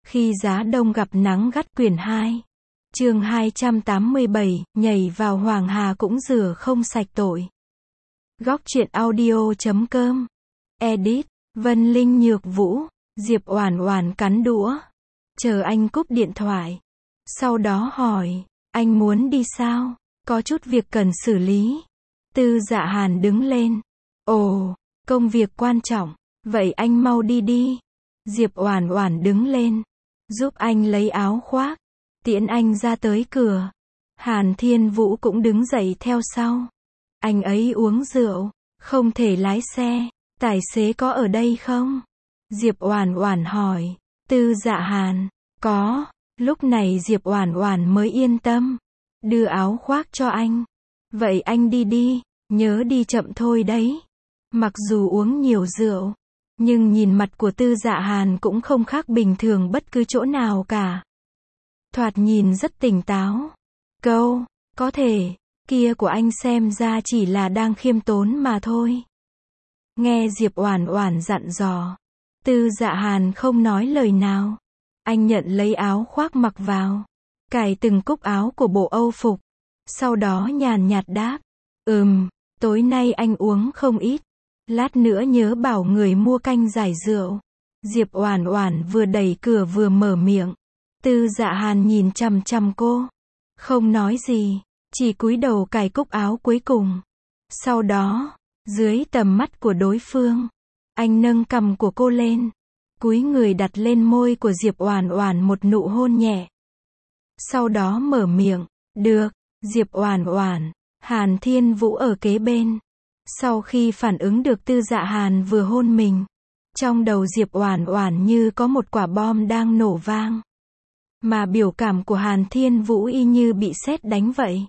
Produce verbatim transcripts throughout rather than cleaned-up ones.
Khi giá đông gặp nắng gắt quyển hai. Chương hai trăm tám mươi bảy, nhảy vào Hoàng Hà cũng rửa không sạch tội. Góc truyện audio chấm com. Edit, Vân Linh Nhược Vũ, Diệp Oản Oản cắn đũa. Chờ anh cúp điện thoại. Sau đó hỏi, anh muốn đi sao? Có chút việc cần xử lý. Tư Dạ Hàn đứng lên. Ồ, công việc quan trọng. Vậy anh mau đi đi. Diệp Oản Oản đứng lên. Giúp anh lấy áo khoác. Tiễn anh ra tới cửa. Hàn Thiên Vũ cũng đứng dậy theo sau. Anh ấy uống rượu, không thể lái xe. Tài xế có ở đây không? Diệp Oản Oản hỏi. Tư Dạ Hàn, có. Lúc này Diệp Oản Oản mới yên tâm. Đưa áo khoác cho anh. Vậy anh đi đi, nhớ đi chậm thôi đấy. Mặc dù uống nhiều rượu, nhưng nhìn mặt của Tư Dạ Hàn cũng không khác bình thường bất cứ chỗ nào cả. Thoạt nhìn rất tỉnh táo. Câu, có thể, kia của anh xem ra chỉ là đang khiêm tốn mà thôi. Nghe Diệp Oản Oản dặn dò, Tư Dạ Hàn không nói lời nào. Anh nhận lấy áo khoác mặc vào, cài từng cúc áo của bộ Âu phục. Sau đó nhàn nhạt đáp, ừm, tối nay anh uống không ít. Lát nữa nhớ bảo người mua canh giải rượu. Diệp Oản Oản vừa đẩy cửa vừa mở miệng. Tư Dạ Hàn nhìn chằm chằm cô, không nói gì, chỉ cúi đầu cài cúc áo cuối cùng. Sau đó, dưới tầm mắt của đối phương, anh nâng cằm của cô lên, cúi người đặt lên môi của Diệp Oản Oản một nụ hôn nhẹ. Sau đó mở miệng, được. Diệp Oản Oản, Hàn Thiên Vũ ở kế bên. Sau khi phản ứng được Tư Dạ Hàn vừa hôn mình, trong đầu Diệp Oản Oản như có một quả bom đang nổ vang. Mà biểu cảm của Hàn Thiên Vũ y như bị sét đánh vậy.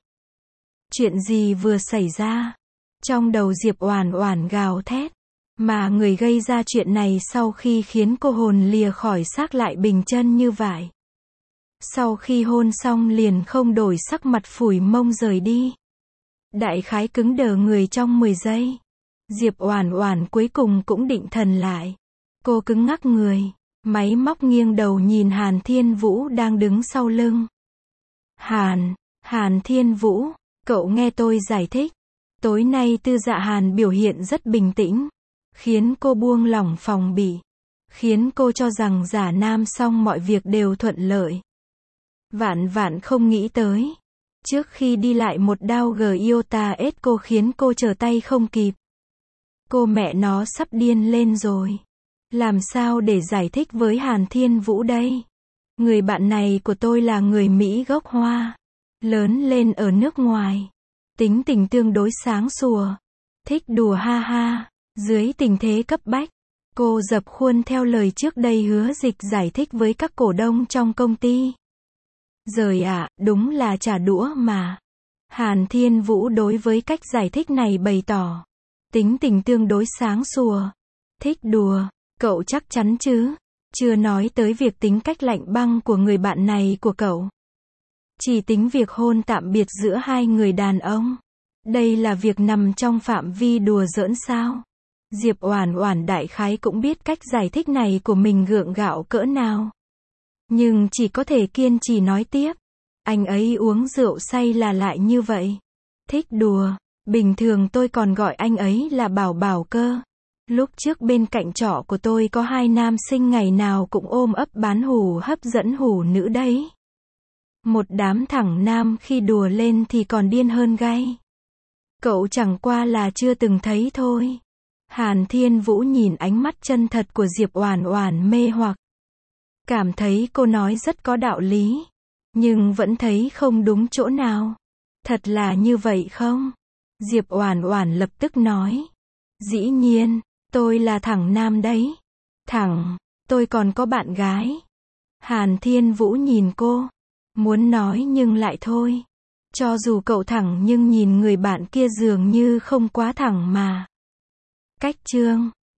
Chuyện gì vừa xảy ra? Trong đầu Diệp Oản Oản gào thét. Mà người gây ra chuyện này sau khi khiến cô hồn lìa khỏi xác lại bình chân như vậy. Sau khi hôn xong liền không đổi sắc mặt phủi mông rời đi. Đại khái cứng đờ người trong mười giây. Diệp Oản Oản cuối cùng cũng định thần lại. Cô cứng ngắc người, máy móc nghiêng đầu nhìn Hàn Thiên Vũ đang đứng sau lưng. Hàn, Hàn Thiên Vũ, cậu nghe tôi giải thích. Tối nay Tư Dạ Hàn biểu hiện rất bình tĩnh, khiến cô buông lỏng phòng bị, khiến cô cho rằng giả nam xong mọi việc đều thuận lợi. Vạn vạn không nghĩ tới, trước khi đi lại một đao Giota S cô khiến cô trở tay không kịp. Cô mẹ nó sắp điên lên rồi. Làm sao để giải thích với Hàn Thiên Vũ đây? Người bạn này của tôi là người Mỹ gốc Hoa, lớn lên ở nước ngoài, tính tình tương đối sáng sủa, thích đùa ha ha. Dưới tình thế cấp bách, cô dập khuôn theo lời trước đây hứa dịch giải thích với các cổ đông trong công ty. Giời ạ, à, đúng là trả đũa mà. Hàn Thiên Vũ đối với cách giải thích này bày tỏ, tính tình tương đối sáng sủa, thích đùa, cậu chắc chắn chứ? Chưa nói tới việc tính cách lạnh băng của người bạn này của cậu. Chỉ tính việc hôn tạm biệt giữa hai người đàn ông. Đây là việc nằm trong phạm vi đùa giỡn sao? Diệp Oản Oản đại khái cũng biết cách giải thích này của mình gượng gạo cỡ nào. Nhưng chỉ có thể kiên trì nói tiếp. Anh ấy uống rượu say là lại như vậy. Thích đùa. Bình thường tôi còn gọi anh ấy là Bảo Bảo cơ. Lúc trước bên cạnh trọ của tôi có hai nam sinh ngày nào cũng ôm ấp bán hủ hấp dẫn hủ nữ đấy. Một đám thẳng nam khi đùa lên thì còn điên hơn gay. Cậu chẳng qua là chưa từng thấy thôi. Hàn Thiên Vũ nhìn ánh mắt chân thật của Diệp Oản Oản mê hoặc. Cảm thấy cô nói rất có đạo lý. Nhưng vẫn thấy không đúng chỗ nào. Thật là như vậy không? Diệp Oản Oản lập tức nói. Dĩ nhiên, tôi là thẳng nam đấy. Thẳng, tôi còn có bạn gái. Hàn Thiên Vũ nhìn cô. Muốn nói nhưng lại thôi. Cho dù cậu thẳng nhưng nhìn người bạn kia dường như không quá thẳng mà. Cách chương